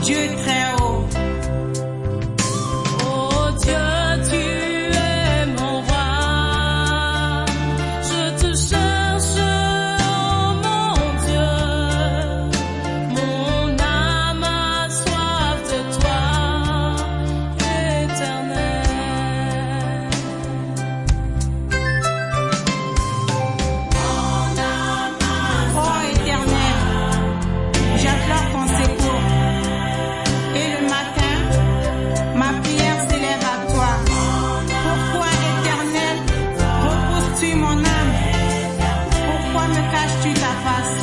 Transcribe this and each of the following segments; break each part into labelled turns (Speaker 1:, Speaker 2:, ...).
Speaker 1: Dieu très haut.
Speaker 2: Oh Dieu, tu es mon roi. Je te cherche, oh mon Dieu. Mon âme a soif de toi, Éternel.
Speaker 1: Oh Éternel, j'implore ton secours. Et le matin, ma prière s'élève à toi. Pourquoi, Éternel, repousses-tu mon âme? Pourquoi me caches-tu ta face?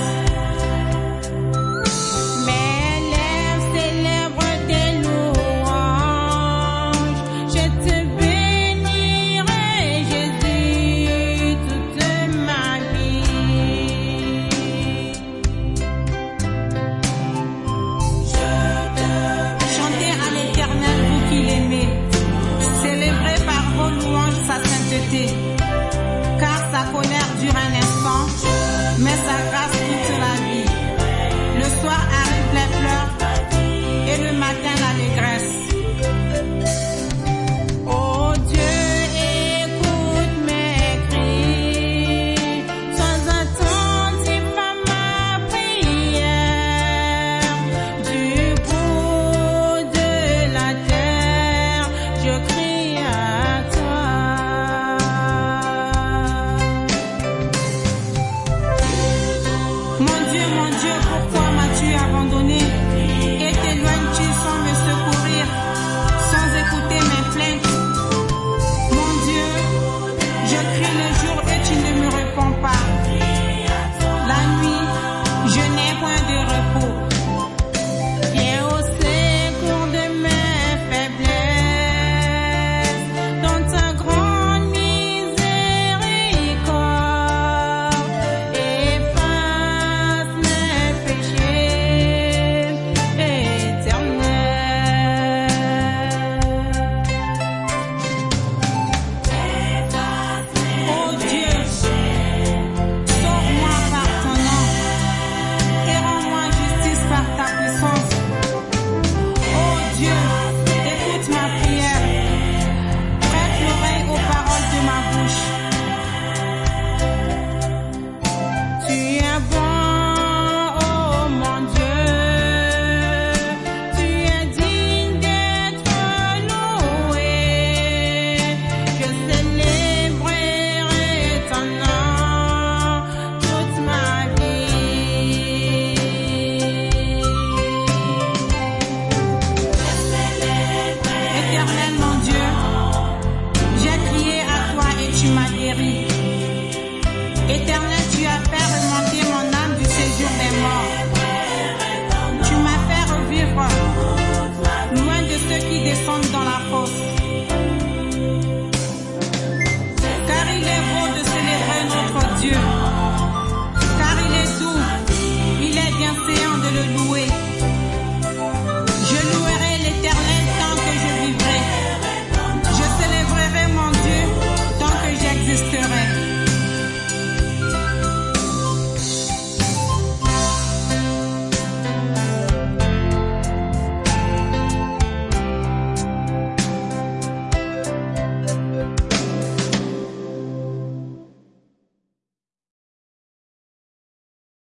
Speaker 1: Mes lèvres célèbrent tes louanges. Je te bénirai, Jésus, toute ma vie. Chantez à l'Éternel, vous qui l'aimez. Célébrez par vos louanges sa sainteté. Car sa colère dure un instant, mais sa grâce toute la vie. Le soir arrivent les pleurs et le matin l'allégresse. Oh Dieu, écoute mes cris. Sois attentif à ma prière. Du bout de la terre, je crie à toi. Mon Dieu, pourquoi m'as-tu abandonné? Et t'éloignes-tu sans me secourir, sans écouter mes plaintes? Mon Dieu, je crie le jour et tu ne me réponds pas. La nuit, je n'ai point de repos.